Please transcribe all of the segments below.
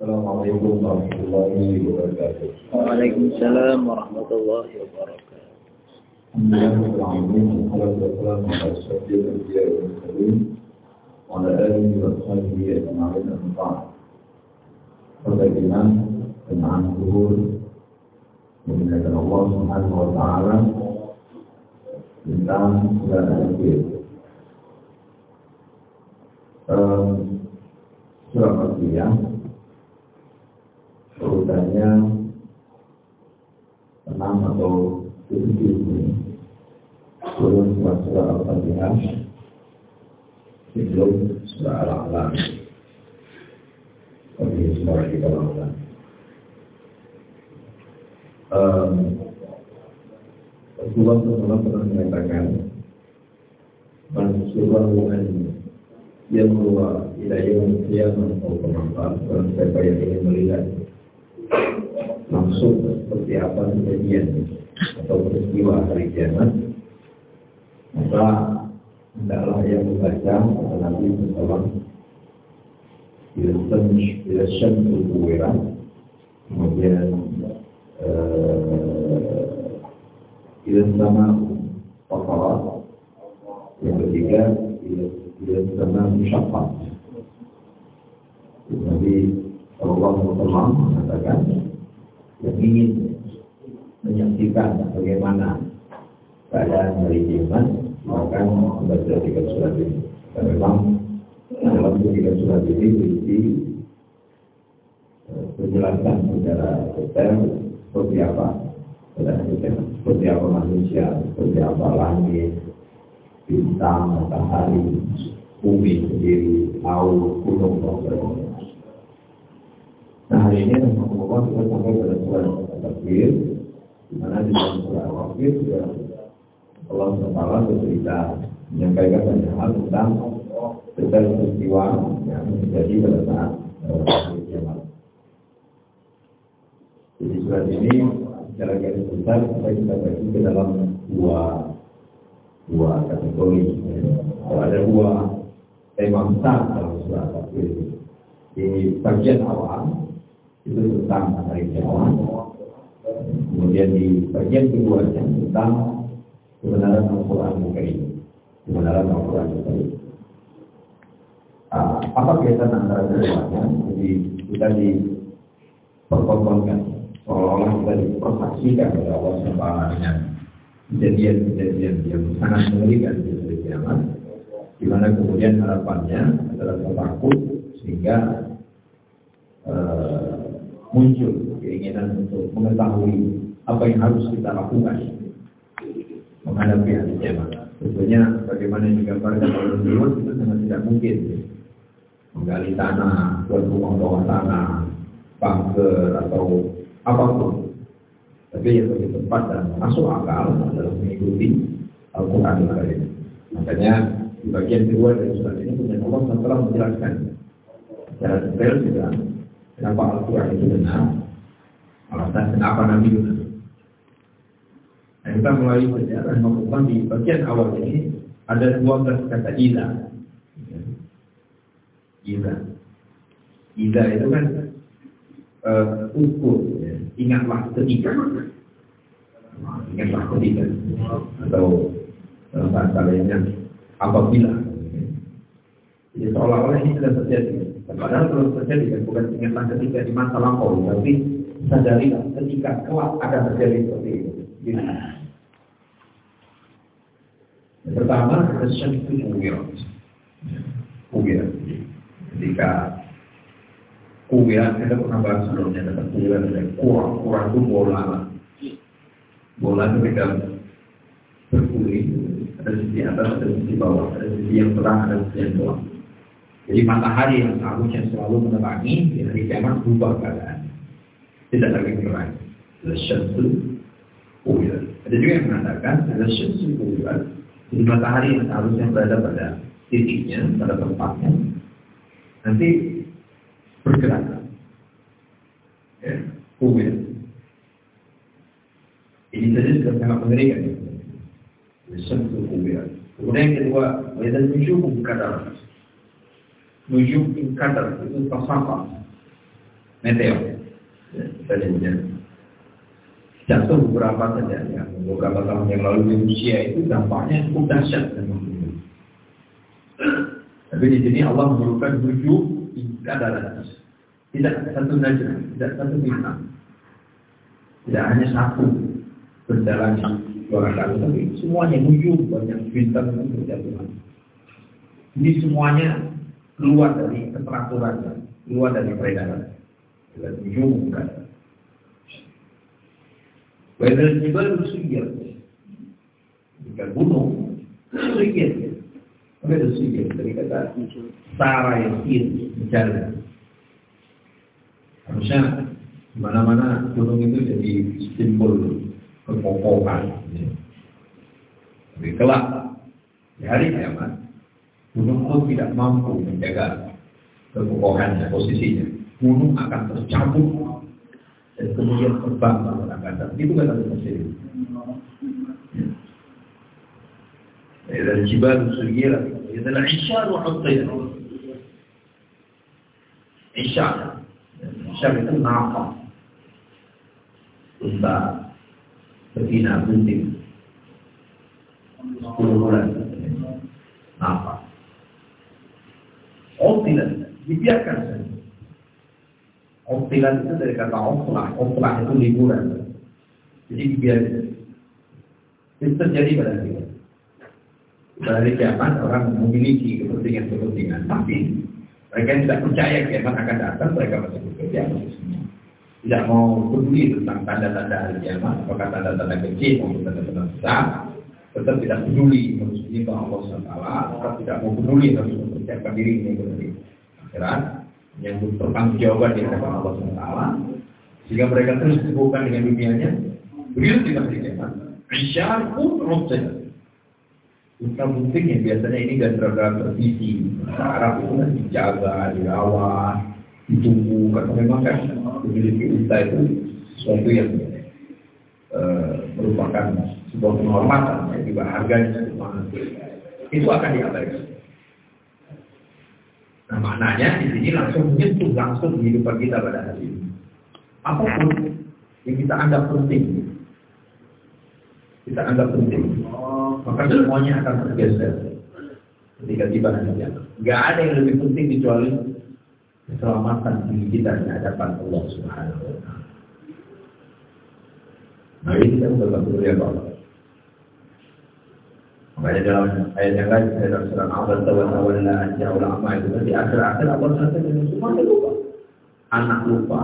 Assalamualaikum warahmatullahi wabarakatuh. Waalaikumsalam warahmatullahi wabarakatuh. Alhamdulillahirrahmanirrahim. Wassalamualaikum warahmatullahi wabarakatuh. Perbaikan tentang zuhur mengingatkan Allah Subhanahu wa taala tentang surat Al-Anbiya. Surat Al-Anbiya urutannya 6 atau 7 ini turun surat Al-Fatihah sebelum surah Al-A'la. Ini surah kita Al-A'la. Rasulullah SAW pernah mengatakan Rasulullah yang luar ilahiyah qiyamah atau bermanfaat dan siapa yang ingin melihat langsung seperti apa kejadian atau peristiwa hari kiamat, maka hendaklah yang membaca kata Nabi SAW bila syamsu kuwirat, kemudian bila sama fatarat, yang ketiga bila sama musyaffaq. Nabi SAW mengatakan yang ingin menyaksikan bagaimana keadaan hari kiamat maka membaca 3 surat ini. Dan memang dalam 3 surat ini berisi penjelasan secara detail seperti apa seperti apa manusia, seperti apa langit, bintang, matahari, bumi sendiri, laut, gunung, dan sebagainya. Nah, hari ini Rasulullah kita sampai pada surah Al-Fakir, di mana di dalam surah Al-Fakir juga Allah SWT bercerita menyampaikan banyak hal tentang detail peristiwa yang terjadi pada saat hari kiamat. Jadi surat ini secara garis besar kita bagi ke dalam dua kategori. Ada 2 tema besar dalam surah Al-Fakir. Di bagian awal itu tentang hari kiamat. Kemudian di bagian keduanya tentang kebenaran Al-Quran Karim. Kebenaran Al-Quran Karim. Apa kaitan antara keduanya? Jadi kita dipertontonkan seolah-olah kita dipersaksikan oleh Allah SWT dengan kejadian-kejadian yang sangat mengerikan di hari kiamat, di mana kemudian harapannya adalah takut sehingga muncul keinginan untuk mengetahui apa yang harus kita lakukan menghadapi hari kiamat. Tentunya bagaimana yang digambarkan oleh Rasulullah itu sangat tidak mungkin menggali tanah, buat rumah bawah tanah, bunker atau apapun. Tapi yang lebih tepat dan masuk akal adalah mengikuti Al-Quran Al-Karim. Makanya di bagian kedua dari surat ini punya Allah telah menjelaskan secara detail juga kenapa Al-Quran itu benar, alasan kenapa Nabi benar. Nah, kita mulai sejarah mengumpulkan di bagian awal ini ada 12 kata iza. Iza itu kan ukur, ya. Ingatlah ketika atau dalam bahasa lainnya apabila. Jadi seolah-olah ini sudah terjadi. Padahal belum terjadi, bukan ingatlah ketika di masa lampau, tapi sadarilah ketika kelak akan terjadi seperti itu. Jadi, yang pertama syamsu kuwirat. Ketika kuwirat kita pernah bahas sebelumnya, ada kuwirat dan kurang itu bola ketika berguling, ada sisi atas, ada sisi bawah, ada sisi yang terang, ada sisi yang gelap. Jadi matahari yang seharusnya selalu menerangi di hari kiamat berubah keadaan, tidak lagi terang. Syamsu kuwirat. Ada juga yang mengatakan ada syamsu kuwirat. Jadi matahari yang seharusnya berada pada titiknya, pada tempatnya, nanti bergerak. Ya, kuwirat. Ini saja sudah sangat mengerikan. Syamsu kuwirat. Kemudian yang kedua, wa'idhan nujumu qadar. Nujum in qadar itu tasafah. meteor. Saja jatuh beberapa saja yang beberapa tahun yang lalu di Rusia itu dampaknya cukup dahsyat. Tapi di sini Allah menyebutkan 7 kadaran. Tidak satu najm, tidak satu bintang, tidak hanya satu berjalan luar angkasa, tapi semuanya 7 banyak bintang itu berjatuhan. Jadi semuanya keluar dari keteraturan, keluar dari peredaran. 7 bukan. Wedal jibal suyir, jika gunung suyir, apa itu suyir? Dari kata sara yang berjalan. Harusnya di mana-mana gunung itu jadi simbol kekokohan. Tapi kelak di hari kiamat, gunung itu tidak mampu menjaga kekokohannya, posisinya. Gunung akan tercabut dan kemudian terbang ke angkasa. Itu kata Mesir. Dan jibal suyir, itu adalah isyar wa hutiyah. Isyar itu nafas, unta, betina, bunting, 10 bulan, nafas. Tidak, dibiarkan saja. Optilan itu dari kata oplah itu liburan. Jadi dibiarkan. Itu terjadi pada kita. Pada hari kiamat orang memiliki kepentingan, tapi mereka yang tidak percaya kiamat akan datang, mereka masih bekerja. Tidak mau peduli tentang tanda-tanda hari kiamat, apakah tanda-tanda kecil maupun tanda-tanda besar, tetap tidak peduli harus menyembah Allah SWT, tetap tidak mau peduli harus mempersiapkan diri ini dari akhirat. Yang bertanggung-jawaban di hadapan Allah SWT, sehingga mereka terus sibukkan dengan dunianya. Begitu tidak dikatakan isyar pun rojah. Unta bunting yang biasanya ini gandra-gandra tervisi Arab itu kan dijaga, dirawat, ditunggu, karena memang kan memiliki unta itu sesuatu yang merupakan sebuah penghormatan, juga harganya cukup mahal. Itu akan diabaikan. Nah, maknanya di sini langsung menyentuh langsung kehidupan kita pada hari ini. Apapun yang kita anggap penting, maka semuanya akan tergeser ketika tiba hari kiamat. Gak ada yang lebih penting kecuali keselamatan diri kita di hadapan Allah Subhanahu wa Ta'ala. Nah, ini kita sudah berdoa Allah. Makanya dalam ayat yang lain dalam surah Al-Tawalla Anja'ul Amma itu di akhir-akhir Allah SWT semua lupa. Anak lupa,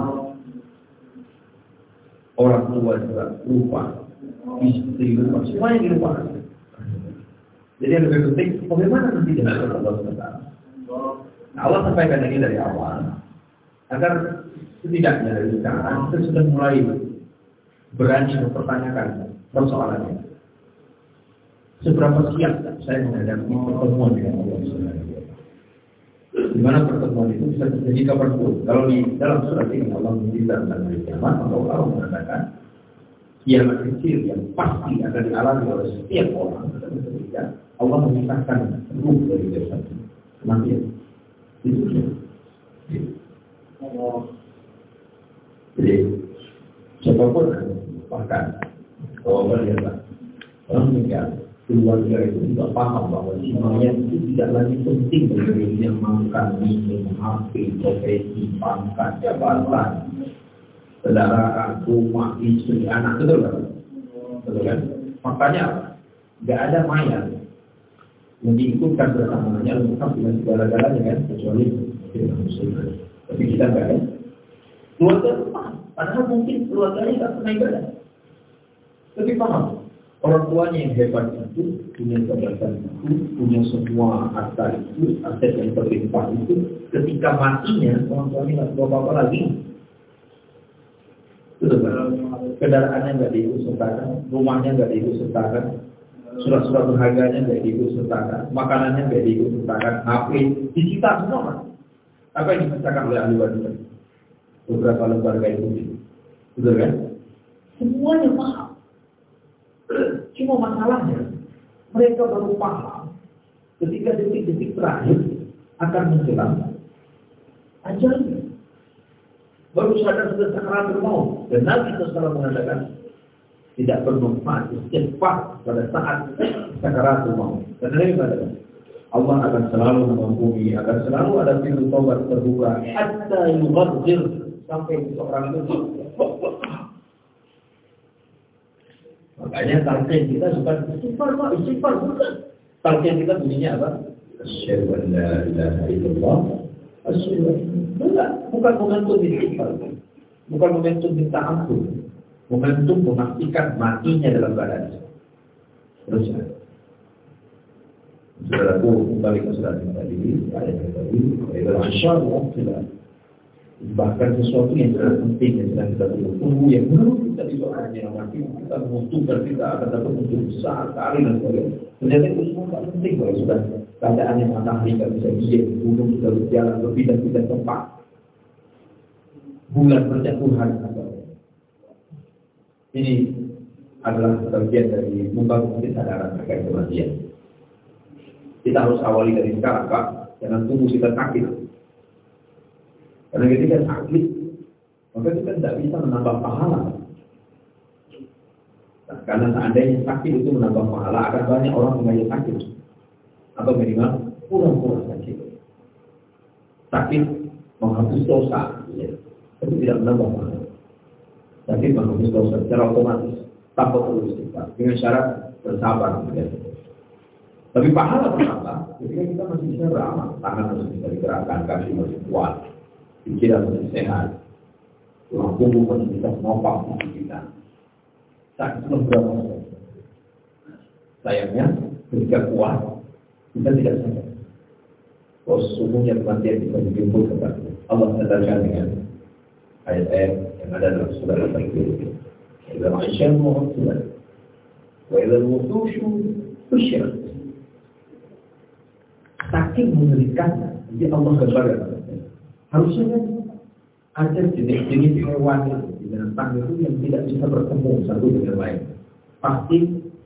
orang tua juga lupa, istri lupa, semuanya dilupakan. Jadi yang lebih penting bagaimana nanti dengan Allah SWT. Nah, Allah sampaikan ini dari awal agar setidaknya dari sekarang kita sudah mulai berani mempertanyakan persoalannya. Seberapa siap saya menghadapi pertemuan dengan Allah SWT. Di mana pertemuan itu bisa terjadi kapanpun. Kalau di dalam surat ini Allah menceritakan tentang hari kiamat, maka Allah mengatakan kiamat kecil yang pasti akan dialami oleh setiap orang ketika Allah memisahkan ruh dari jasad kematian. Itu dia. Jadi siapapun bahkan bahwa lihatlah orang meninggal, keluarga itu tidak paham bahwa si mayat itu tidak lagi penting bagi yang makan, minum, HP, profesi, pangkat, jabatan, kendaraan, rumah, istri, anak, betul kan? Makanya nggak ada mayat yang diikutkan bersamanya lengkap dengan segala-galanya kan, kecuali muslim. Tapi kita nggak ada. Keluarga itu paham, padahal mungkin keluarganya nggak pernah ibadah, tapi paham. Orang tuanya yang hebat itu, punya jabatan itu, punya semua harta itu, aset yang berlimpah itu, ketika matinya, orang tuanya nggak tahu apa-apa lagi. Betul kan? Kendaraannya nggak diikut-sertakan, rumahnya nggak diikut-sertakan, surat-surat berharganya nggak diikut-sertakan, makanannya nggak diikut-sertakan, HP disita semua kan? Apa yang disitakan oleh ahli waris? Beberapa lembaga itu, betul kan? Semuanya paham. Cuma masalahnya mereka baru paham ketika detik-detik terakhir akan menjelang ajalnya. baru sadar sudah sakaratul maut. Dan Nabi SAW mengatakan tidak bermanfaat istighfar pada saat sakaratul maut. Karena ini mengatakan Allah akan selalu mengampuni, akan selalu ada pintu tobat terbuka hatta yughadzir, sampai seorang itu. Makanya talqin kita bukan istighfar bukan. Talqin kita bunyinya apa? Asyhadu an la ilaha illallah. Bukan momentum istighfar, bukan momentum minta ampun, momentum memastikan matinya dalam badan. Terus ya, saudaraku, kembali ke surat yang tadi, ayat yang tadi, bahkan sesuatu yang sangat penting yang sedang kita tunggu, yang menurut kita di seorang yang mati, kita membutuhkan, kita akan dapat untuk besar sekali dan sebagainya. Ternyata itu semua tak penting kalau sudah keadaan yang matahari tidak bisa diam, gunung sudah berjalan berpindah-pindah tempat, bulan berjatuhan. Ini adalah bagian dari membangun kesadaran terkait kematian. Kita harus awali dari sekarang, Pak. Jangan tunggu kita sakit. Karena ketika sakit, maka kita tidak bisa menambah pahala. Nah, karena seandainya sakit itu menambah pahala, akan banyak orang mengajar sakit. Atau minimal pura-pura sakit. Sakit menghapus dosa, ya. Tapi tidak menambah pahala. Sakit menghapus dosa secara otomatis, tanpa perlu istighfar, dengan syarat bersabar. Ya. Tapi pahala bertambah ketika kita masih bisa beramal, tangan masih bisa digerakkan, kaki masih kuat, pikiran masih sehat, tulang punggung masih bisa menopang tubuh kita. Sakit berapa? Sayangnya ketika kuat kita tidak sadar. Bahwa sesungguhnya kematian bisa dijemput kepada Allah katakan dengan ayat-ayat yang ada dalam surah Al-Fatihah. Idza ma'asyal mu'tabar wa idza al-wuhushu husyirat. Saking mengerikan, jadi Allah gambarkan. Harusnya kan ada jenis-jenis hewan di binatang itu yang tidak bisa bertemu satu dengan lain. Pasti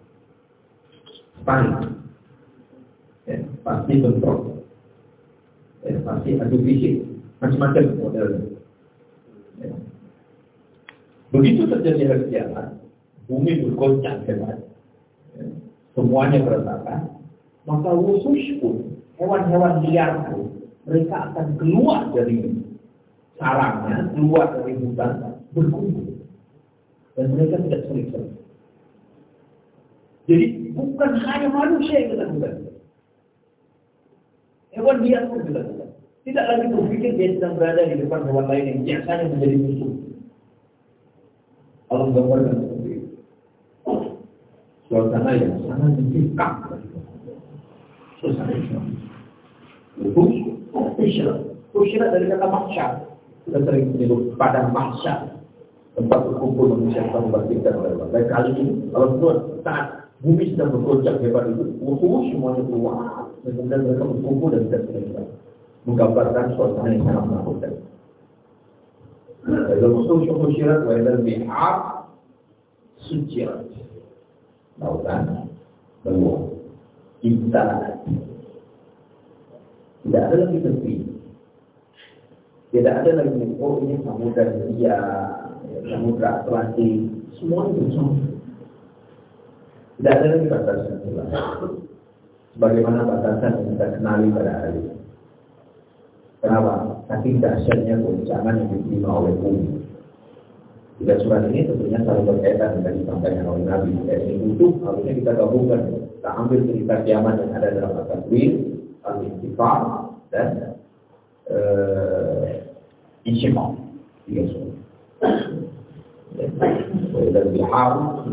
panik, ya, pasti bentrok, ya, pasti adu fisik, macam-macam modelnya. Ya. Begitu terjadi hari kiamat, bumi bergoncang hebat, ya, semuanya berantakan, maka wusush pun, hewan-hewan liar pun, mereka akan keluar dari sarangnya, keluar dari hutan, berkumpul. Dan mereka tidak serik-serik. Jadi bukan hanya manusia yang ketakutan. Hewan liar pun ketakutan. Tidak lagi berpikir dia sedang berada di depan hewan lain yang biasanya menjadi musuh. Allah gambarkan seperti itu. Suasana yang sangat mencekam. Suasana yang Husyirat dari kata mahsyar. Kita sering menyebut padang mahsyar, tempat berkumpul manusia yang membangkitkan oleh Allah. Dan kali ini, kalau saat bumi sedang bergoncang hebat itu, semuanya keluar. Dan kemudian mereka berkumpul dan tidak selesai. Menggambarkan suasana yang sangat menakutkan. Dalam husyirat wa ilal bihar sujirat. Lautan meluap. Imtalat. Tidak ada lagi tepi. Tidak ada lagi ini samudra India, samudra Atlantik, semuanya bersama. Tidak ada lagi batasan jelas. Sebagaimana batasan yang kita kenali pada hari ini. Kenapa? Saking dahsyatnya goncangan yang diterima oleh bumi. Tidak surat ini tentunya selalu berkaitan dengan disampaikan oleh Nabi. Jadi itu harusnya kita gabungkan. Kita ambil cerita kiamat yang ada dalam At-Takwir, Al-Intifar, dan Insyimah. Tiga surat. Dan bihar,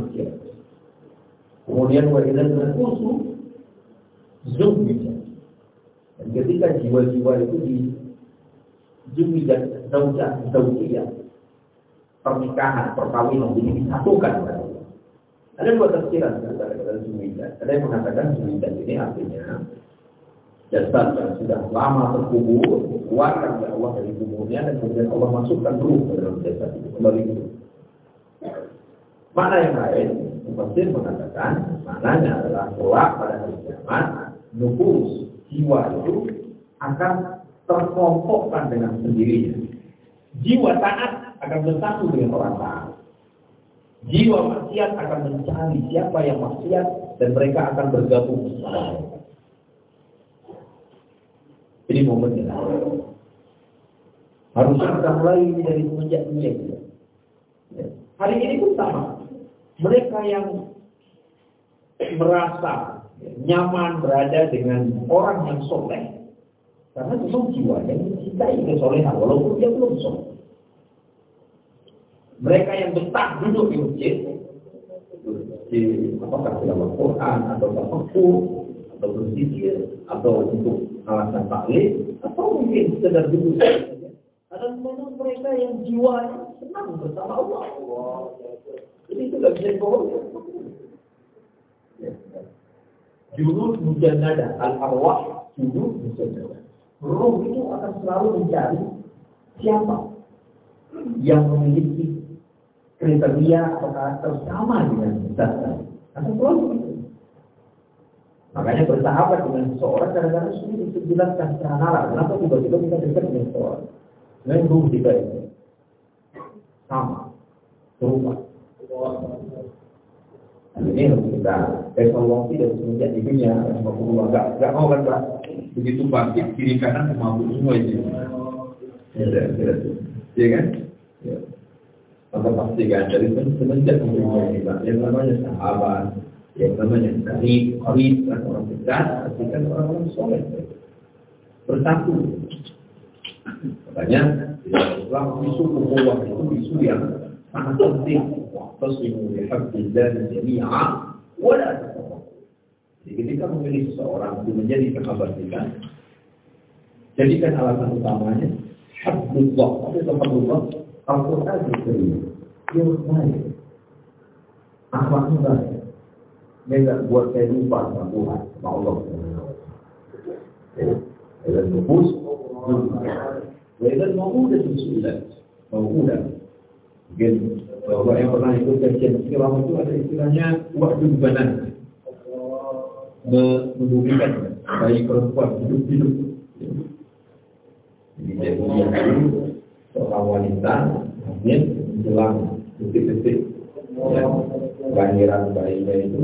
kemudian wa'idan berkusu, Zubijat. Dan ketika jiwa-jiwa itu di Zubijat, Zaujiyah, pernikahan, perkawinan, jadi disatukan. Ada dua tafsiran kata-kata Zubijat. Ada yang mengatakan Zubijat ini artinya jasad yang sudah lama terkubur, keluarkan oleh Allah dari kuburnya, dan kemudian Allah masukkan ruh ke dalam jasad itu, kembali itu. Makna yang lain, mufassir mengatakan, maknanya adalah kelak pada hari kiamat, nufus jiwa itu akan terkelompokkan dengan sendirinya. Jiwa taat akan bersatu dengan orang taat. Jiwa maksiat akan mencari siapa yang maksiat dan mereka akan bergabung bersama mereka. Ini momennya. Harusnya kita mulai dari semenjak dunia. Hari ini pun sama. Mereka yang merasa nyaman berada dengan orang yang soleh, karena memang jiwanya mencintai kesolehan walaupun dia belum soleh. Mereka yang betah duduk di masjid, apakah dalam Al-Quran atau tafakkur atau berzikir atau untuk alasan taklim atau mungkin sekedar duduk saja. Ada memang mereka yang jiwanya senang bersama Allah. Jadi itu tidak bisa dibohong. Jurus mujannada, al-arwah, jurus mujannada. Ruh itu akan selalu mencari siapa yang memiliki kriteria atau karakter sama dengan kita. Akan selalu begitu. Makanya bersahabat dengan seseorang kadang-kadang sulit dijelaskan secara nalar. Kenapa tiba-tiba kita dekat dengan seseorang? Dengan ruh kita itu sama, serupa. Ini harus kita evaluasi dari semenjak di dunia. Gak mau kan Pak? Begitu bangkit kiri kanan mampu semua itu. Ya kan? Ya. Maka pastikan dari semenjak dunia ini Pak, yang namanya sahabat, yang namanya karib dan orang dekat, pastikan orang-orang soleh bersatu. Makanya Islam isu ukhuwah itu isu yang sangat penting. Wa'tasimu bihablillahi jami'a wa la tafarraqu. Jadi ketika memilih seseorang untuk menjadi sahabat kita, jadikan alasan utamanya hablullah. Apa itu hablullah? Al-Quran itu dia baik, akhlaknya baik. Dia tidak buat saya lupa sama Tuhan, sama Allah. Dan lupus, dan mau'udah susulat, mau'udah. Mungkin bahwa yang pernah ikut kajian istilah itu ada istilahnya waktu banan, mendudukan bayi perempuan hidup-hidup. Jadi dia dulu seorang wanita, mungkin menjelang detik-detik kelahiran bayinya itu,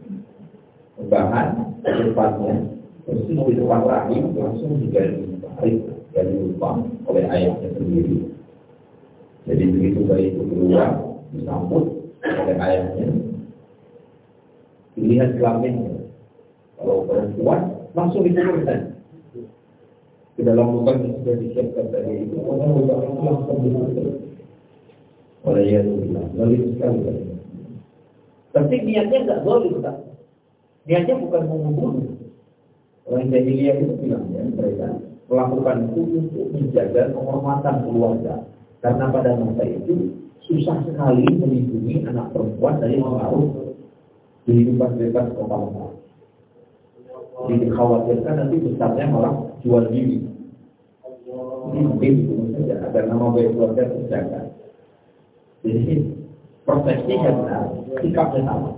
bahan depannya persis di depan rahim langsung digali lupa oleh ayahnya sendiri. Jadi begitu bayi itu keluar disambut oleh ayahnya, dilihat kelaminnya. Kalau perempuan langsung dikuburkan ke dalam lubang yang sudah disiapkan tadi itu. Orang lubang itu langsung dikuburkan oleh Yesus. Lalu sekali. Tapi niatnya enggak zalim, tak? Niatnya bukan membunuh. Orang jahiliyah itu bilangnya mereka melakukan itu untuk menjaga kehormatan keluarga. Karena pada masa itu susah sekali melindungi anak perempuan dari pengaruh kehidupan bebas kota-kota. Jadi dikhawatirkan nanti besarnya malah jual diri. Jadi mungkin itu saja agar nama baik keluarga terjaga. Jadi persepsinya benar, sikapnya sama.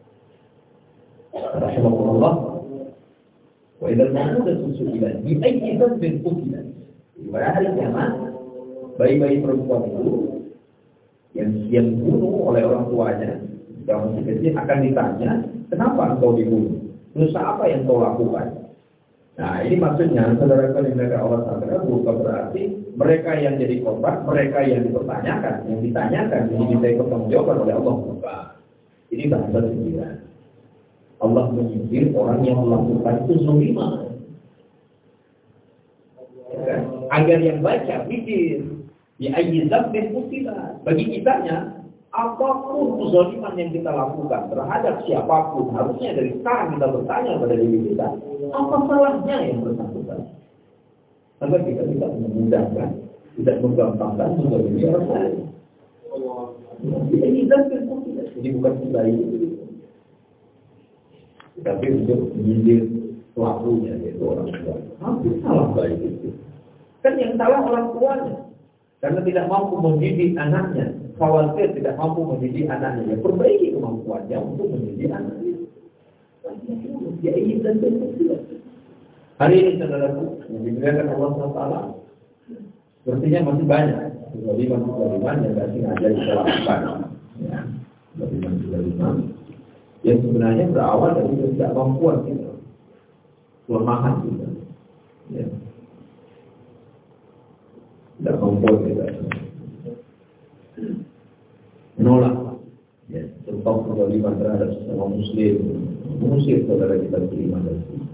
Rasulullah wa idza al-mawudatu su'ilat bi ayyi dhanbin qutilat. Pada hari kiamat, bayi-bayi perempuan itu yang dibunuh oleh orang tuanya yang masih kecil akan ditanya, kenapa engkau dibunuh? Dosa apa yang kau lakukan? Nah, ini maksudnya saudara-saudara yang Allah Taala bukan berarti mereka yang jadi korban, mereka yang dipertanyakan, yang ditanyakan, yang dimintai pertanggungjawaban oleh Allah bukan. Ini bahasa sindiran. Allah menyindir orang yang melakukan itu zalimah. Ya, agar yang baca pikir, ya ayyi dzambin qutilat. Bagi kitanya, apapun kezaliman yang kita lakukan terhadap siapapun, harusnya dari sekarang kita bertanya pada diri kita, apa salahnya yang bersangkutan? Agar kita tidak memudahkan, tidak menggampangkan menzalimi orang lain. Ini dzambin qutilat. Ini bukan budaya itu. Tapi untuk menyindir pelakunya, yaitu orang tua. Hampir salah baik itu. Kan yang salah orang tuanya. Karena tidak mampu mendidik anaknya. Khawatir tidak mampu mendidik anaknya. Ya, perbaiki kemampuannya untuk mendidik anaknya. Ya ingin dan tidak. Hari ini saudaraku, yang dimuliakan Allah SWT, sepertinya masih banyak kezaliman yang nggak sengaja kita lakukan, ya, kezaliman yang sebenarnya berawal dari ketidakmampuan kita, kelemahan kita, ya, tidak mampu kita menolak, ya, contoh kezaliman terhadap sesama muslim, mengusir saudara kita beriman dan Islam.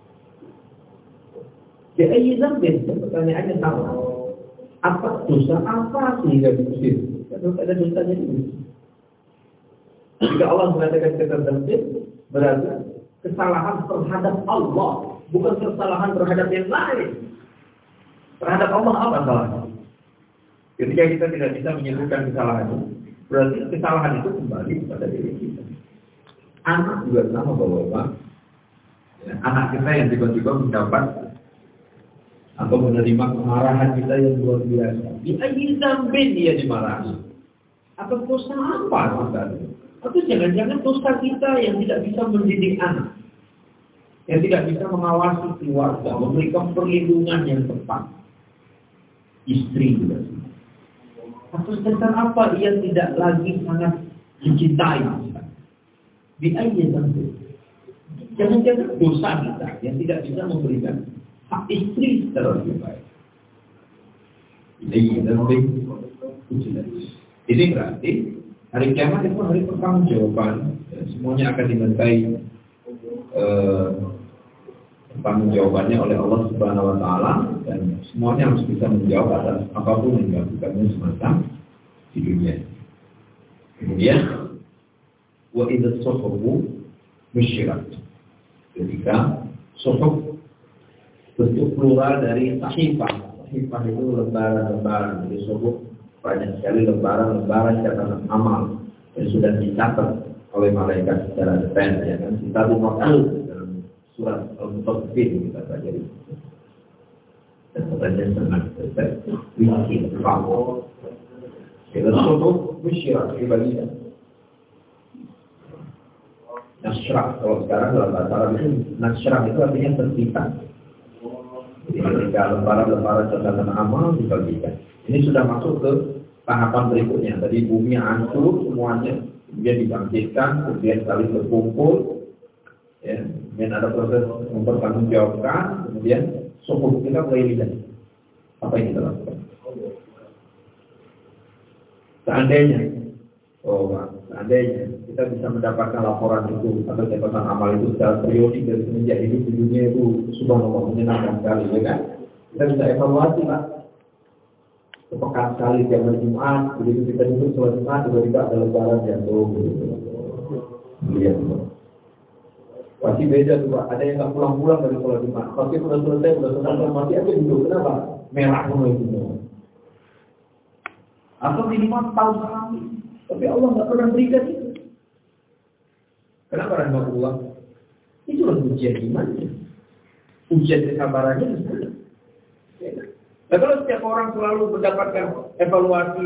Ya, pertanyaannya sama. Apa dosa apa sehingga diusir? Kalau ada dosanya itu. Jika Allah mengatakan kata tersebut, berarti kesalahan terhadap Allah, bukan kesalahan terhadap yang lain. Terhadap Allah apa salahnya? Ketika kita tidak bisa menyebutkan kesalahan itu, berarti kesalahan itu kembali kepada diri kita. Anak juga sama Bapak. Ya, anak kita yang tiba-tiba mendapat atau menerima kemarahan kita yang luar biasa. Di zambin dia dimarahi. Atau dosa apa misalnya? Atau jangan-jangan dosa kita yang tidak bisa mendidik anak, yang tidak bisa mengawasi keluarga, memberikan perlindungan yang tepat. Istri juga. Atau tentang apa ia tidak lagi sangat mencintai. Zambin. Jangan-jangan dosa kita yang tidak bisa memberikan hak istri secara lebih baik. Ini berarti hari kiamat itu hari pertanggungjawaban. Semuanya akan dimintai pertanggungjawabannya oleh Allah Subhanahu Wa Taala, dan semuanya harus bisa menjawab atas apapun yang dilakukannya semacam di dunia. Kemudian, wa idza suhufu nusyirat. Ketika suhuf bentuk plural dari sahifah. Sahifah itu lembaran-lembaran. Jadi suhuf banyak sekali lembaran-lembaran catatan amal yang sudah dicatat oleh malaikat secara detail. Ya kan? Kita makhluk dalam surat Al-Mutaffifin kita baca di situ. Dan katanya sangat detail. Wiki, kamu. Kita suhuf musyirat dibagikan. Nasyrah, kalau sekarang dalam bahasa Arab itu nasyrah itu artinya terbitan. Jadi ketika lembaran-lembaran catatan amal dibagikan. Ini sudah masuk ke tahapan berikutnya. Tadi bumi hancur semuanya, kemudian dibangkitkan, kemudian saling berkumpul, ya, kemudian ada proses mempertanggungjawabkan, kemudian suhuf kita mulai lihat apa yang kita lakukan. Seandainya kita bisa mendapatkan laporan itu atau catatan amal itu secara periodik dari semenjak hidup di dunia itu subhanallah menyenangkan sekali, ya kan? Kita bisa evaluasi lah. Sepekan sekali tiap hari Jumat, begitu kita duduk sholat Jumat, tiba-tiba ada lebaran jatuh, gitu. Lihat, pasti beda tuh Pak. Ada yang nggak pulang-pulang dari sholat Jumat. Pasti sudah selesai, mati aja duduk. Kenapa? Merah semua itu semua. Atau minimal tahu sekali. Tapi Allah nggak pernah berikan itu. Kenapa rahmatullah? Itulah ujian imannya. Ujian kesabarannya di sana. Ya. Nah, kalau setiap orang selalu mendapatkan evaluasi,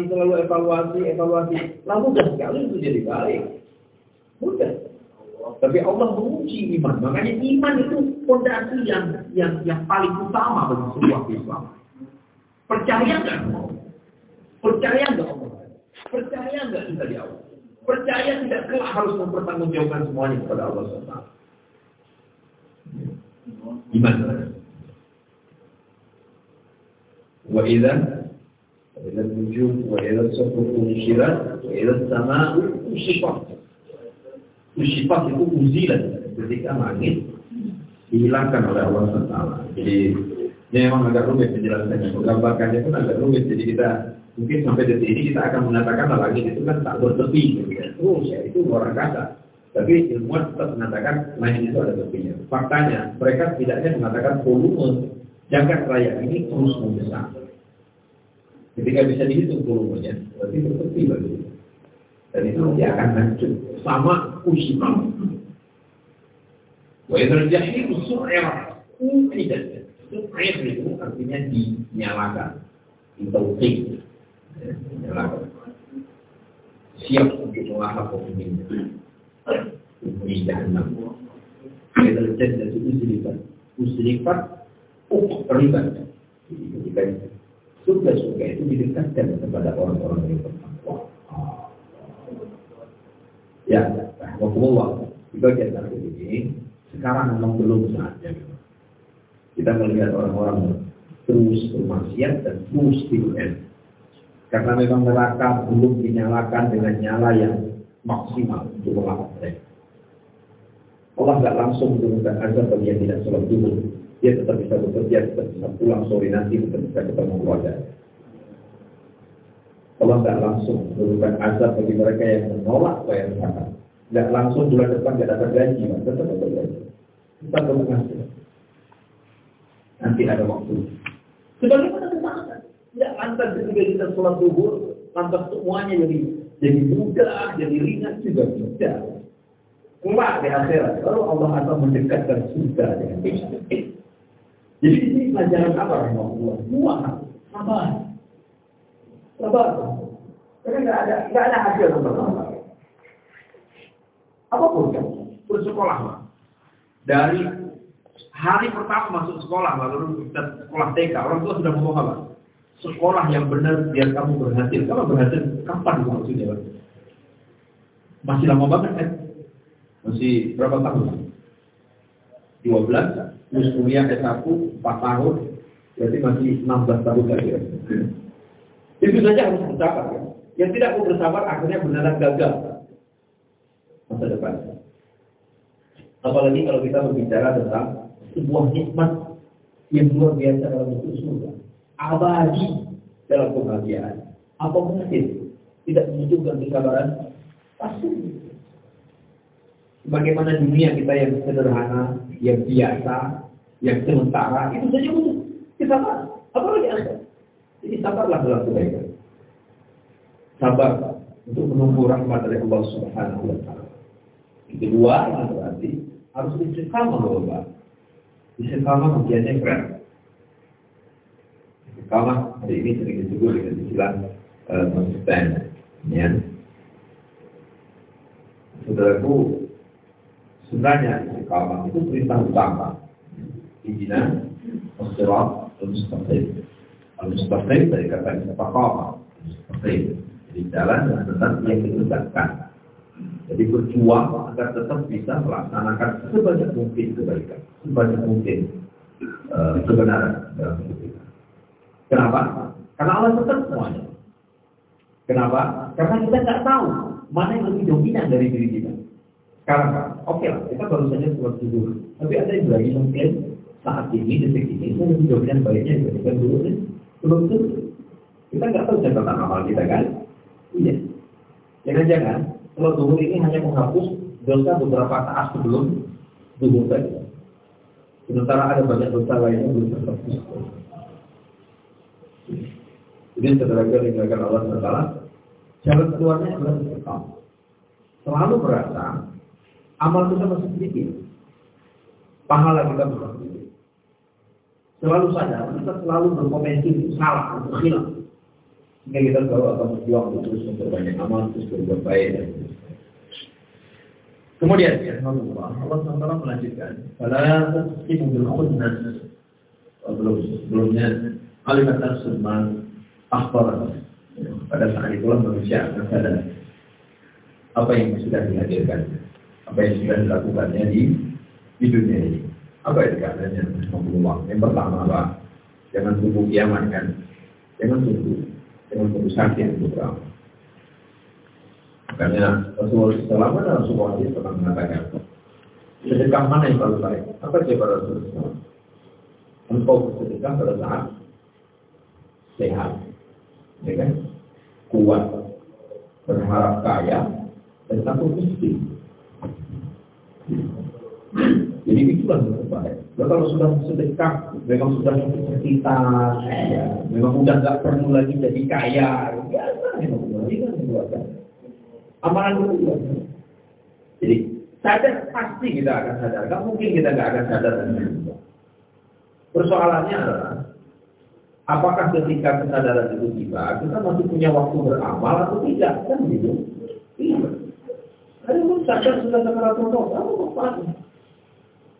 lalu mudah sekali itu jadi baik. Mudah. Tapi Allah menguji iman. Makanya iman itu fondasi yang paling utama bagi sebuah Islam. Percaya nggak? Percaya nggak Allah? Percaya nggak kita di Allah? Percaya tidak kelak harus mempertanggungjawabkan semuanya kepada Allah SWT. Iman. Wa idza nujum wa idza as-suhuf nusyirat wa idza as-samaa'u kushifat. Kushifat itu uzilan ketika langit dihilangkan oleh Allah SWT. Jadi ini memang agak rumit penjelasannya. Menggambarkannya pun agak rumit. Jadi kita mungkin sampai detik ini kita akan mengatakan langit itu kan tak bertepi. Terus ya itu luar angkasa. Tapi ilmuwan tetap mengatakan langit itu ada tepinya. Faktanya mereka setidaknya mengatakan volume jagat raya ini terus membesar. Ketika bisa dihitung volumenya, berarti bertepi lagi. Dan itu nanti akan hancur sama usipan. Wa idzal jahim su'irat. Tidak. Su'ir itu artinya dinyalakan, ditauqid. Dinyalakan. Siap untuk melahap pemimpinnya. Di jahannam. Idzal jannatu uzlifat. Uzlifat terlibat. Jadi ketika surga itu didekatkan kepada orang-orang yang bertakwa. Ya, rahmatullah. Di bagian terakhir ini, sekarang memang belum saatnya. Kita melihat orang-orang terus bermaksiat dan terus diulang. Karena memang neraka belum dinyalakan dengan nyala yang maksimal untuk melakar mereka. Allah tidak langsung menurunkan azab bagi yang tidak sholat dulu. Dia tetap bisa bekerja, tetap bisa pulang sore nanti, tetap bisa ketemu keluarga. Allah tidak langsung menurunkan azab bagi mereka yang menolak bayar zakat. Tidak langsung bulan depan tidak dapat gaji, tetap dapat gaji. Tetap berpenghasilan. Nanti ada waktu. Sebagaimana kesalahan. Tidak lantas ketika kita sholat zuhur, lantas semuanya jadi mudah, jadi ringan juga tidak. Kelak di akhirat, kalau Allah akan mendekatkan surga dengan kita. Jadi ini pelajaran apa rahmatullah? Dua hal. Sabar. Karena tidak ada hasil apa-apa. Apapun kan, bersekolah. Dari hari pertama masuk sekolah, lalu kita sekolah TK, orang tua sudah ngomong apa? Sekolah yang benar biar kamu berhasil. Kalau berhasil, kapan maksudnya? Masih lama banget kan? Masih berapa tahun? 12, terus kuliah S1, 4 tahun, berarti masih 16 tahun lagi. Itu saja harus bersabar. Kan? Yang tidak mau bersabar akhirnya benar-benar gagal masa depan. Apalagi kalau kita berbicara tentang sebuah nikmat yang luar biasa dalam bentuk surga, abadi dalam kebahagiaan. Apa mungkin tidak menunjukkan kesabaran? Pasti. Bagaimana dunia kita yang sederhana, yang biasa, yang sementara, itu saja butuh kesabaran. Apalagi Anda. Jadi sabarlah dalam kebaikan. Sabar untuk menunggu rahmat dari Allah Subhanahu wa Ta'ala. Yang kedua, yang berarti harus istiqamah Allah. Istiqamah ujiannya berat. Istiqamah hari ini sering disebut dengan istilah konsisten. Ya. Saudaraku, sebenarnya istiqamah itu perintah utama. Izinah, as-sirat, al-mustaqim. Al-mustaqim dari kata istiqamah. Mustaqim. Jadi jalan dan tetap yang ditegakkan. Jadi berjuang agar tetap bisa melaksanakan sebanyak mungkin kebaikan, sebanyak mungkin kebenaran dalam hidup kita. Kenapa? Karena Allah tetap semuanya. Kenapa? Karena kita tidak tahu mana yang lebih dominan dari diri kita. Sekarang, oke lah, kita baru saja sholat zuhur. Tapi ada yang lagi mungkin saat ini, detik ini, itu lebih dominan baiknya dibandingkan dulu nih. Belum tentu. Kita nggak tahu catatan amal kita kan? Iya. Jangan-jangan kalau zuhur ini hanya menghapus dosa beberapa saat sebelum zuhur tadi. Sementara ada banyak dosa lainnya belum terhapus. Jadi saudara-saudara yang dilakukan Allah SWT, jalan keluarnya adalah istiqamah. Selalu berasa amal kita masih sedikit, pahala kita masih sedikit. Selalu sadar kita selalu berpotensi untuk salah, untuk khilaf. Sehingga kita selalu akan berjuang untuk terus memperbanyak amal, terus berbuat baik dan sebagainya. Kemudian, Allah SWT melanjutkan, "Fala tasqimu bil khunnas." Sebelumnya, alimat as-sunnah akhbar. Pada saat itulah manusia akan sadar apa yang sudah dihadirkan, apa yang sudah dilakukannya di dunia ini. Apa itu keadaannya? Yang pertama, Pak, jangan tunggu kiamat kan? Jangan tunggu sakit untuk beramal. Makanya Rasulullah SAW dalam sebuah hadis pernah mengatakan, sedekah mana yang paling baik? Apa jawaban Rasulullah? Engkau bersedekah pada saat sehat, ya kan? Kuat, berharap kaya, dan takut miskin. Jadi itulah yang terbaik. Kalau sudah sedekah, memang sudah kesakitan, ya, memang sudah nggak perlu lagi jadi kaya, biasa memang kan amalan itu. Jadi sadar pasti kita akan sadar. Nggak mungkin kita nggak akan sadar dan berubah. Persoalannya adalah apakah ketika kesadaran itu tiba, kita masih punya waktu beramal atau tidak? Kan gitu. Iya. Ada yang sadar sudah sakaratul maut, apa manfaatnya?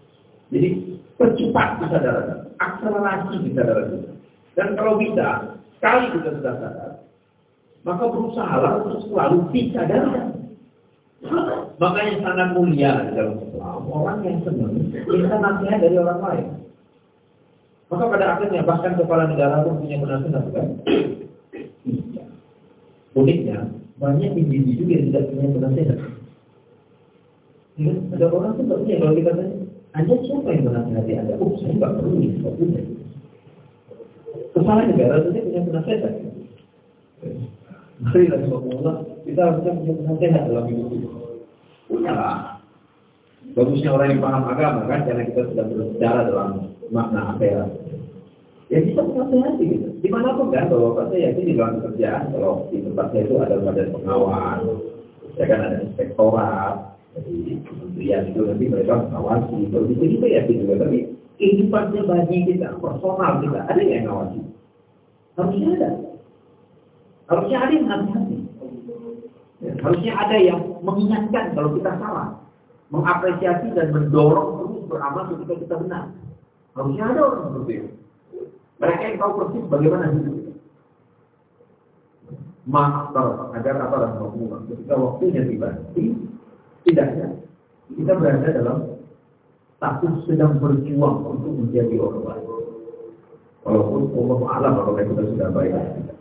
Jadi percepat kesadaran, akselerasi kesadaran itu. Dan kalau bisa, Sekali kita sudah sadar, maka berusahalah untuk selalu disadarkan. Makanya sangat mulia dalam Islam orang yang senang minta nasihat dari orang lain. Maka pada akhirnya bahkan kepala negara pun punya penasihat, kan? Uniknya banyak individu yang tidak punya penasihat. Ya, ada orang tuh nggak punya. Kalau kita tanya, Anda siapa yang menasihati Anda? Oh, saya nggak perlu nih, nggak punya. Kepala negara itu punya penasihat. Mari lagi Allah, kita harusnya punya penasihat dalam hidup kita. Punya lah. Bagusnya orang yang paham agama kan, karena kita sudah berbicara dalam makna akhirat. Ya bisa menasihati gitu. Dimanapun kan, kalau saya yakin di dalam kerjaan, kalau di tempat saya itu ada badan pengawas, ya kan ada inspektorat, jadi kementerian itu nanti mereka mengawasi. Kalau di sini saya yakin juga, tapi kehidupannya bagi kita, personal kita, ada yang mengawasi. Harusnya ada. Harusnya ada yang menasihati. Ya, harusnya ada yang mengingatkan kalau kita salah, mengapresiasi dan mendorong terus beramal ketika kita benar. Harusnya ada orang seperti itu. Mereka yang tahu persis bagaimana hidup kita. Master agar apa rahmatullah. Ketika waktunya tiba, tidaknya kita berada dalam status sedang berjuang untuk menjadi orang baik. Walaupun Allah alam apakah kita sudah baik.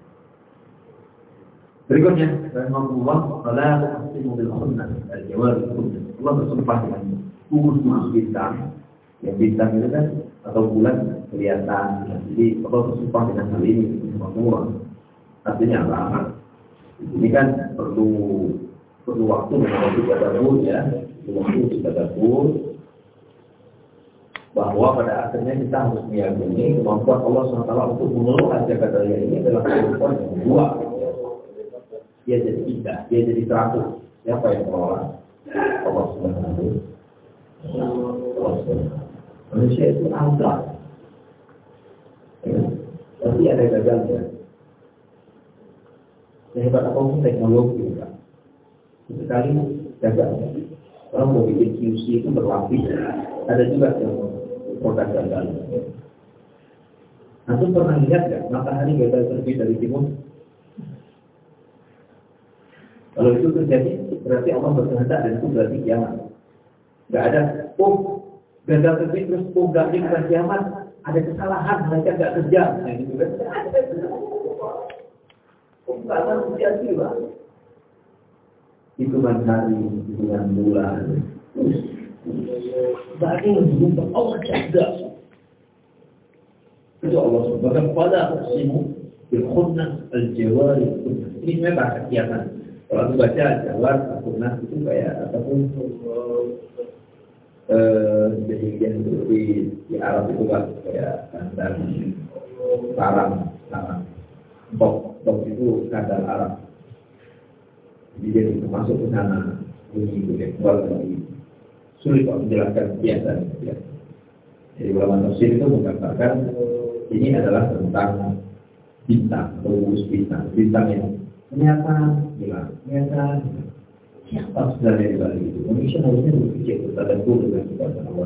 Berikutnya, rahmatullah, Allah bersumpah bil khunnah, al-jawari khunnah. Allah bersumpah dengan gugus bintang. Yang bintang itu kan atau bulan kelihatan. Jadi Allah bersumpah dengan hal ini, rahmatullah. Artinya apa? Ini kan perlu waktu untuk tadabbur ya, waktu tadabbur bahwa pada akhirnya kita harus meyakini kemampuan Allah SWT untuk mengelola jagat raya ini adalah kemampuan yang dua. Dia jadi indah, dia jadi 100. Siapa yang mengelola? Allah SWT. Manusia itu ada, ya, tapi ada gagalnya. Hebat apapun teknologi juga, sekali gagal. Kalau mau bikin QC itu berlapis, ada juga yang produk gagal. Antum pernah lihat nggak matahari gagal terbit dari timur? Kalau itu terjadi, berarti Allah berkehendak dan itu berarti kiamat. Nggak ada, gagal terbit terus nggak ada kiamat, ada kesalahan, mereka nggak kerja, nah, gitu kan? Karena terjadi lah. Hitungan hari, hitungan bulan. Tak ada yang berubah. Allah cerdas. Itu Allah SWT pada uksimu bil khunnah al-jawari. Ini sebenarnya bahasa kiamat. Kalau aku baca jawar, khunnah itu kayak ataupun kejadian itu di Arab itu kan kayak kandang sarang. Bok itu kandang Arab. Jadi dia bisa masuk ke sana, bunyi itu dia keluar lagi. Sulit kok menjelaskan biasa. Jadi ulama tafsir itu mengatakan ini adalah tentang bintang, rumus bintang yang ternyata bilang, ternyata siapa sebenarnya di balik itu? Manusia harusnya berpikir bertadabbur dengan kebenaran Allah.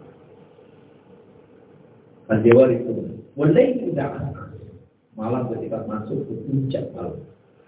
Al-Jawar itu, walai tidak malam ketika masuk ke puncak malam.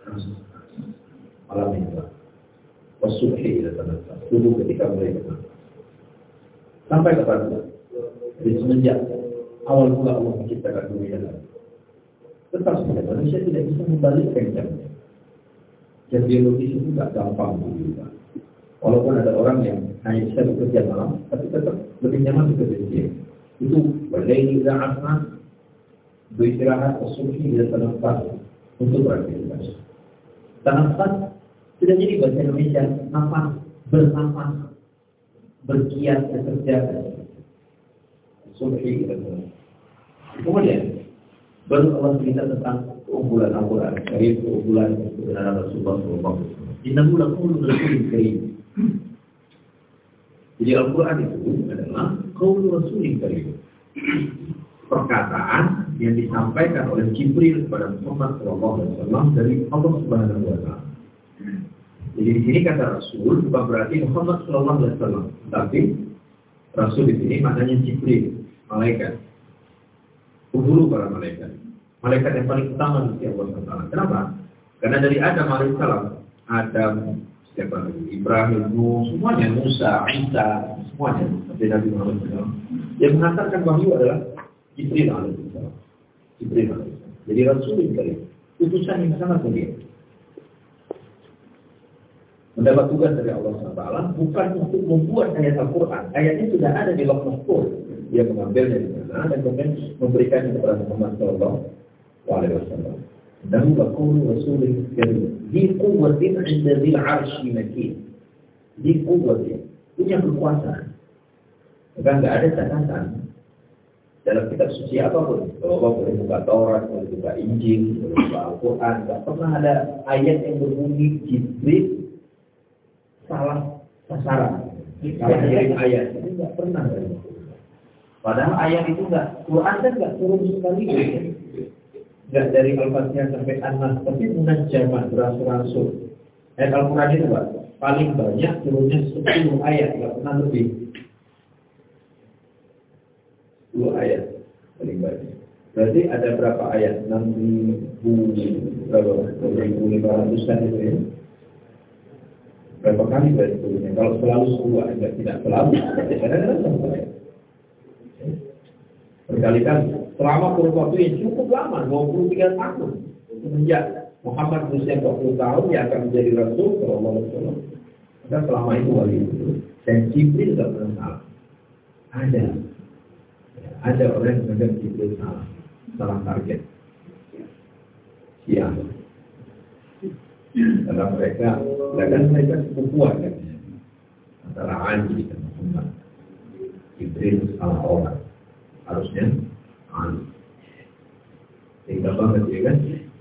Malam itu wasubhi ila tanafas, subuh ketika mulai bermalam sampai kepada jadi semenjak awal mula Allah menciptakan dunia dan langit, tetap saja manusia tidak bisa membalikkan jamnya. Jam biologis itu tidak gampang berubah. Walaupun ada orang yang hanya bisa bekerja malam, tapi tetap lebih nyaman bekerja siang. Itu walaini idza asma, beristirahat wasubhi ila tanafas untuk beraktivitas. Tanafas tidak jadi bahasa Indonesia, nafas, bernafas, berkiat, bekerja. Subhi kita. Kemudian baru Allah cerita tentang keunggulan Al-Quran, dari keunggulan kebenaran Rasulullah SAW. Innahu laqawlu rasulin karim. Jadi Al-Quran itu adalah qaulu rasulin karim. Perkataan yang disampaikan oleh Jibril kepada Muhammad SAW dari Allah Subhanahu wa Ta'ala. Jadi di sini kata Rasul bukan berarti Muhammad SAW, tapi Rasul di sini maknanya Jibril, malaikat, penghulu para malaikat. Malaikat yang paling utama di sisi Allah SWT. Kenapa? Karena dari Adam alaihissalam, Adam, siapa lagi? Ibrahim, Nuh, semuanya, Musa, Isa, semuanya dari Nabi Muhammad SAW. Yang mengantarkan wahyu adalah Jibril alaihissalam. Jibril alaihissalam. Jadi Rasul kali, utusan yang sangat mulia. Mendapat tugas dari Allah SWT bukan untuk membuat ayat Al-Quran. Ayatnya sudah ada di Lauh Mahfuz. Dia mengambilnya di sana dan kemudian memberikannya kepada Muhammad SAW. Dan wakulu Rasulullah Karim di kuwatin inda zil arshi makin. Di kuwatin punya kekuasaan. Maka nggak ada catatan dalam kitab suci apapun. Kalau boleh buka Taurat, boleh buka Injil, boleh buka Al-Quran, nggak pernah ada ayat yang berbunyi Jibril salah sasaran, salah kirim ayat. Itu nggak pernah. Padahal ayat itu nggak, Quran kan nggak turun sekali. Nggak dari Al-Fatihah sampai An-Nas, tapi munajjamat, beransur-ansur. Ayat Al-Quran itu Pak, paling banyak turunnya 10 ayat, nggak pernah lebih. 10 ayat paling banyak. Berarti ada berapa ayat? 6.500-an itu ya. Berapa kali berarti turunnya? Kalau selalu 10 ayat, tidak selalu, kadang-kadang 1 ayat. Berkali-kali selama kurun waktu yang cukup lama, 23 tahun semenjak Muhammad berusia 40 tahun yang akan menjadi Rasul Sallallahu Alaihi Wasallam. Maka selama itu wali itu dan Jibril tidak pernah salah. Ada orang yang menganggap Jibril salah target. Siapa? Karena mereka sepupuan kan, antara Ali dan Muhammad. Jibril salah orang. Harusnya sehingga banget ya kan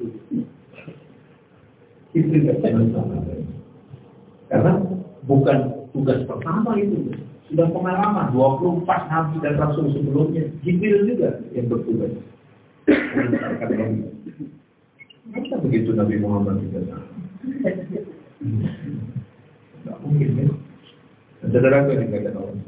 itu tidak sama karena bukan tugas pertama itu, sudah pengalaman 24 nabi dan rasul sebelumnya. Jibril juga yang bertugas mengantarkan nabi. Masa begitu Nabi Muhammad juga sama? Tidak mungkin kan? Saudara yang dikatakan Allah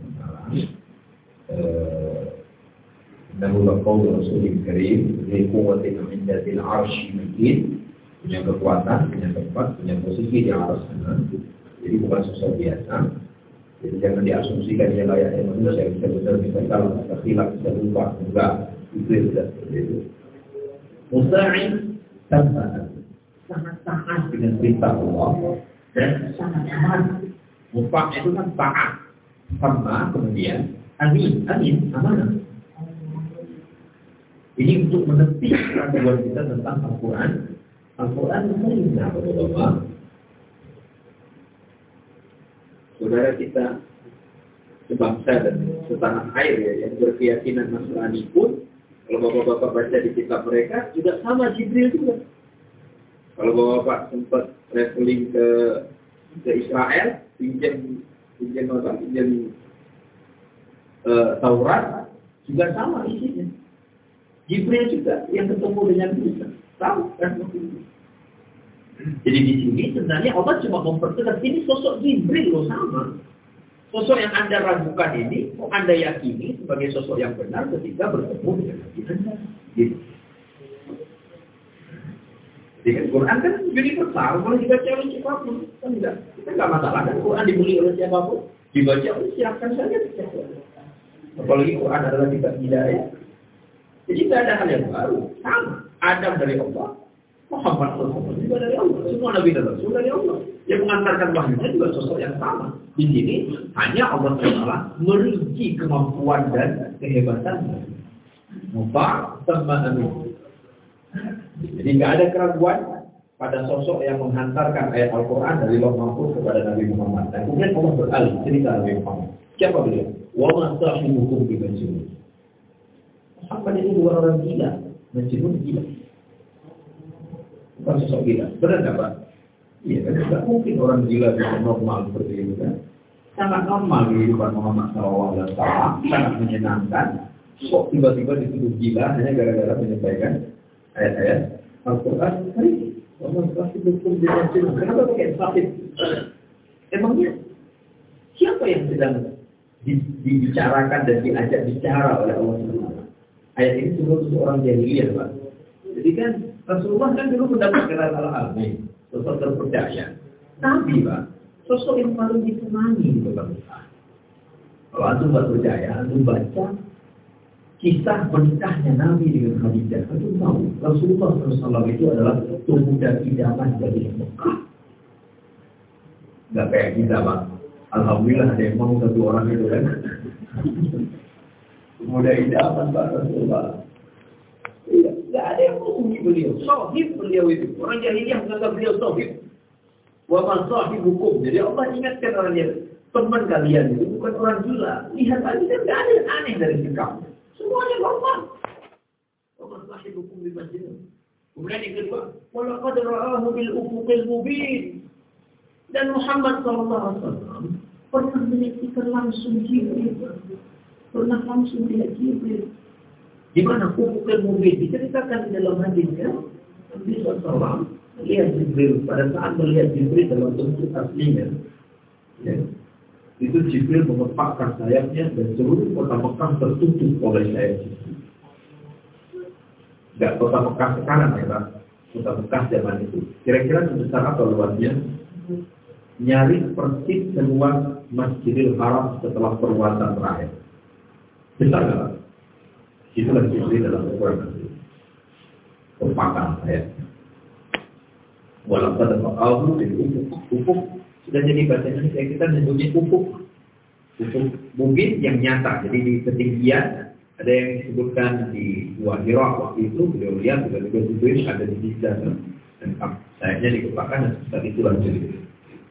Namun qaul Rasulul Karim li quwwatin 'inda zil 'arsy makin, punya kekuatan, punya tempat, punya posisi di atas sana. Jadi bukan sosok biasa. Jadi jangan diasumsikan dia layaknya manusia, bisa benar, bisa salah, bisa khilaf, bisa lupa, enggak. Itu tidak seperti itu. Musta'in tanpa sangat taat dengan perintah Allah dan sangat aman. Mufa' itu kan taat. Sama kemudian amin, amanah. Ini untuk menepi keraguan kita tentang Al-Quran. Al-Quran mengenai ulama. Saudara kita sebangsa dan setanah air ya, yang berkeyakinan Nasrani pun, kalau bapak-bapak baca di kitab mereka juga sama Jibril juga. Kalau bapak sempat traveling ke Israel, pinjam Taurat juga sama isinya. Jibril juga yang ketemu dengan Musa. Tahu kan? Jadi di sini sebenarnya Allah cuma mempertegas ini sosok Jibril loh sama. Sosok yang Anda ragukan ini, kok Anda yakini sebagai sosok yang benar ketika bertemu dengan Nabi Anda. Gitu. Jadi Quran kan universal, boleh dibaca oleh siapapun. Kan enggak? Kita enggak masalah kan Quran dibeli oleh siapapun, dibaca oleh siapkan saja. Apalagi Quran adalah kitab hidayah. Jadi tidak ada hal yang baru. Sama. Adam dari Allah, Muhammad SAW juga dari Allah. Semua Nabi dan Rasul dari Allah. Yang mengantarkan wahyunya juga sosok yang sama. Di sini hanya Allah SWT merinci kemampuan dan kehebatannya. Mufa' sama amin. Jadi tidak ada keraguan pada sosok yang menghantarkan ayat Al-Quran dari Lauh Mahfuz kepada Nabi Muhammad. Dan kemudian Allah beralih cerita Nabi Muhammad. Siapa beliau? Wa ma sahibukum bi majnun. Muhammad ini bukan orang gila, Majnun gila. Bukan sosok gila. Benar nggak Pak? Iya, kan tidak mungkin orang gila bisa normal seperti itu kan? Sangat normal kehidupan Muhammad SAW, sangat menyenangkan. Kok tiba-tiba dituduh gila hanya gara-gara menyampaikan ayat-ayat Al-Quran hari ini. Kenapa pakai sahib? Emangnya siapa yang sedang dibicarakan dan diajak bicara oleh Allah SWT? Ayat ini sebelum seorang jahiliyah Pak. Jadi kan Rasulullah kan dulu mendapat gelar al-amin, sosok terpercaya. Nabi Pak, sosok yang paling disenangi di kebangsa. Kalau antum nggak percaya, antum baca kisah menikahnya Nabi dengan Khadijah. Antum tahu Rasulullah SAW itu adalah pemuda idaman dari Mekah. Nggak kayak kita Pak. Alhamdulillah ada yang mau satu orang itu kan. Pemuda idaman Pak Rasulullah. Iya, nggak ada yang mau beliau. Sohib beliau itu. Orang jahiliyah menganggap beliau sohib. Wa man sahibukum. Jadi Allah ingatkan orangnya, teman kalian itu bukan orang gila. Lihat aja kan nggak ada yang aneh dari sikap. Semuanya normal. Wa man sahibukum bi majnun. Kemudian yang kedua, wa laqad ra'ahu bil ufuqil mubin. Dan Muhammad SAW pernah menyaksikan langsung Jibril. Pernah langsung melihat Jibril. Di mana ufuqil mubin diceritakan di dalam hadisnya Nabi SAW melihat Jibril. Pada saat melihat Jibril dalam bentuk aslinya, ya, itu Jibril mengepakkan sayapnya dan seluruh kota Mekah tertutup oleh sayap Jibril. Tidak kota Mekah sekarang ya Pak, kota Mekah zaman itu. Kira-kira sebesar apa luasnya? Nyaris persis seluas Masjidil Haram setelah perwatan terakhir. Besar nggak Pak? Itulah Jibril dalam ukuran itu. Kepakan sayapnya. Walaupun Allah dari ufuk sudah jadi bahasa Indonesia kita menyebutnya ufuk mungkin yang nyata. Jadi di ketinggian ada yang disebutkan di Gua Hira waktu itu beliau lihat juga Jibril ada di sisi dan sayapnya dikepakkan dan saat itulah Jibril.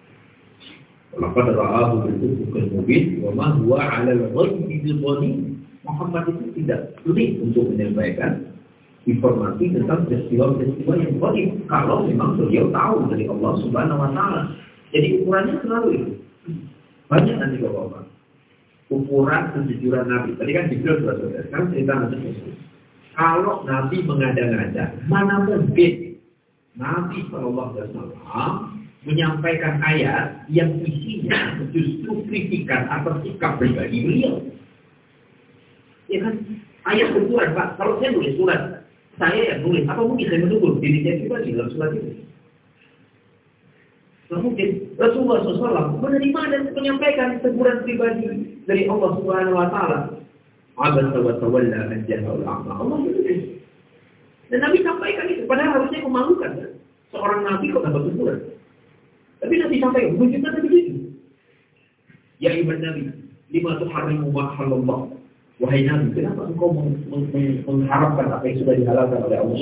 Walaupun ra'ahu bil ufuqil mubin wa ma huwa 'ala al-ghaibi bil-dhanin. Muhammad itu tidak sulit untuk menyampaikan informasi tentang peristiwa-peristiwa yang gaib kalau memang beliau tahu dari Allah Subhanahu wa taala. Jadi ukurannya selalu itu. Banyak nanti Bapak-bapak. Ukuran kejujuran Nabi. Tadi kan Jibril sudah selesai. Sekarang cerita Nabi Yesus. Kalau Nabi mengada-ngada, mana mungkin Nabi SAW menyampaikan ayat yang isinya justru kritikan atas sikap pribadi beliau. Ya kan? Ayat ukuran Pak. Kalau saya tulis surat, saya yang nulis, apa mungkin saya menunggu diri saya pribadi dalam surat itu? Tidak mungkin. Rasulullah SAW menerima dan menyampaikan teguran pribadi dari Allah Subhanahu Wa Taala. Abasa wa tawalla an ja'al a'ma. Allah itu. Dan Nabi sampaikan itu. Padahal harusnya memalukan kan? Seorang Nabi kok dapat teguran. Tapi Nabi sampaikan, wujudnya Nabi begitu. Ya iman Nabi, lima tuharrimu ma halallah. Wahai Nabi, kenapa engkau mengharapkan apa yang sudah dihalalkan oleh Allah?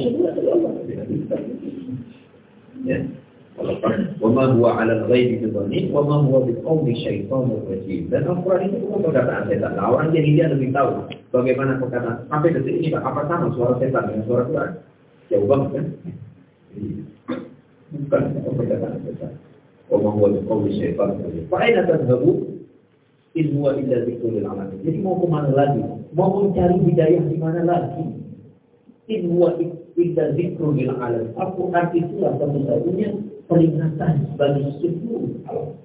Ya. Wa ma huwa 'ala al-ghaibi bidhanin wa ma huwa biqauli syaitanir rajim. Dan Al-Qur'an itu bukan perkataan setan. Nah, orang jadi dia lebih tahu bagaimana perkataan. Sampai detik ini Pak, apa sama suara setan dengan suara Quran? Jauh banget kan? Bukan perkataan setan. Wa ma huwa biqauli syaitanir rajim. Fa aina tadhhabu? In huwa illa dzikrul lil alamin. Jadi mau ke mana lagi? Mau mencari hidayah di mana lagi? In huwa illa dzikrul lil alamin. Al-Qur'an itulah satu-satunya peringatan bagi seluruh alam.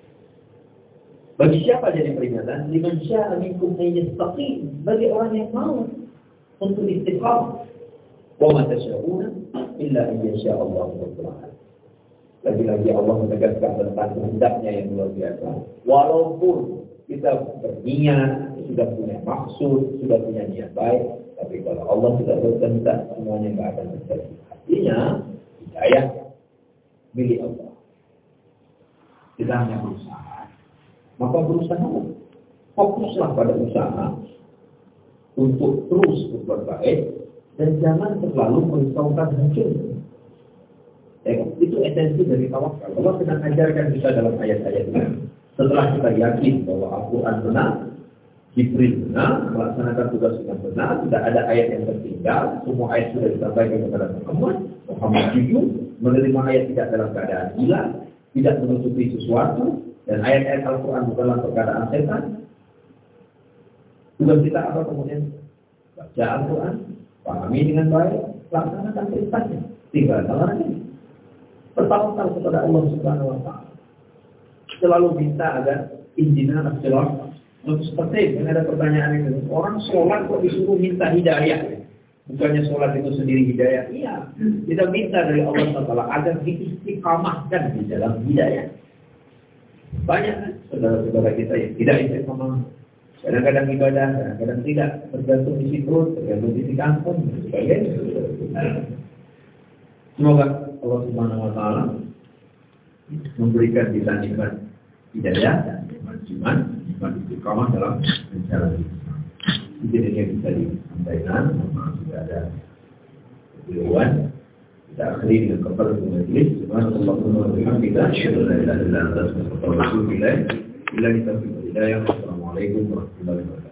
Bagi siapa jadi peringatan? Liman syaa minkum an yastaqim. Bagi orang yang mau untuk istiqamah. Wa ma tasyauna illa an yasha Allah rabbul alamin. Lagi-lagi Allah menegaskan tentang kehendaknya yang luar biasa. Walaupun kita berniat, sudah punya maksud, sudah punya niat baik, tapi kalau Allah sudah berkehendak, semuanya tidak akan terjadi. Artinya, hidayah milik Allah. Kita hanya berusaha. Maka berusaha, fokuslah pada usaha untuk terus berbuat baik dan jangan terlalu merisaukan hasil. Itu esensi dari tawakal. Allah sedang ajarkan kita dalam ayat-ayat ini. Setelah kita yakin bahwa Al-Quran benar, Jibril benar, melaksanakan tugas dengan benar, tidak ada ayat yang tertinggal, semua ayat sudah disampaikan kepada Muhammad jujur, menerima ayat tidak dalam keadaan gila, tidak menutupi sesuatu, dan ayat-ayat Al-Quran bukanlah perkataan setan. Tugas kita apa kemudian? Baca Al-Quran, pahami dengan baik, laksanakan perintahnya, tinggal larangannya. Bertawakal kepada Allah Subhanahu wa taala. Selalu minta agar injina as-sirat. Seperti yang ada pertanyaan itu, orang sholat kok disuruh minta hidayah. Bukannya sholat itu sendiri hidayah. Iya, kita minta dari Allah SWT agar diistiqamahkan di dalam hidayah. Banyak kan saudara-saudara kita yang tidak istiqamah. Kadang-kadang ibadah, kadang-kadang tidak. Tergantung isi perut, tergantung isi kantong, dan sebagainya. Semoga Allah Subhanahu Wa Taala memberikan kita nikmat hidayah, nikmat iman, nikmat istiqamah dalam menjalani. Itu yang bisa disampaikan. Maaf tidak ada kekeliruan. Kita akhiri dengan kepada majelis. Subhanallah wa bihamdihi, asyhadu an la ilaha illa anta, astaghfiruka wa atubu ilaik. Billahi taufiq wal hidayah. Wassalamualaikum warahmatullahi wabarakatuh.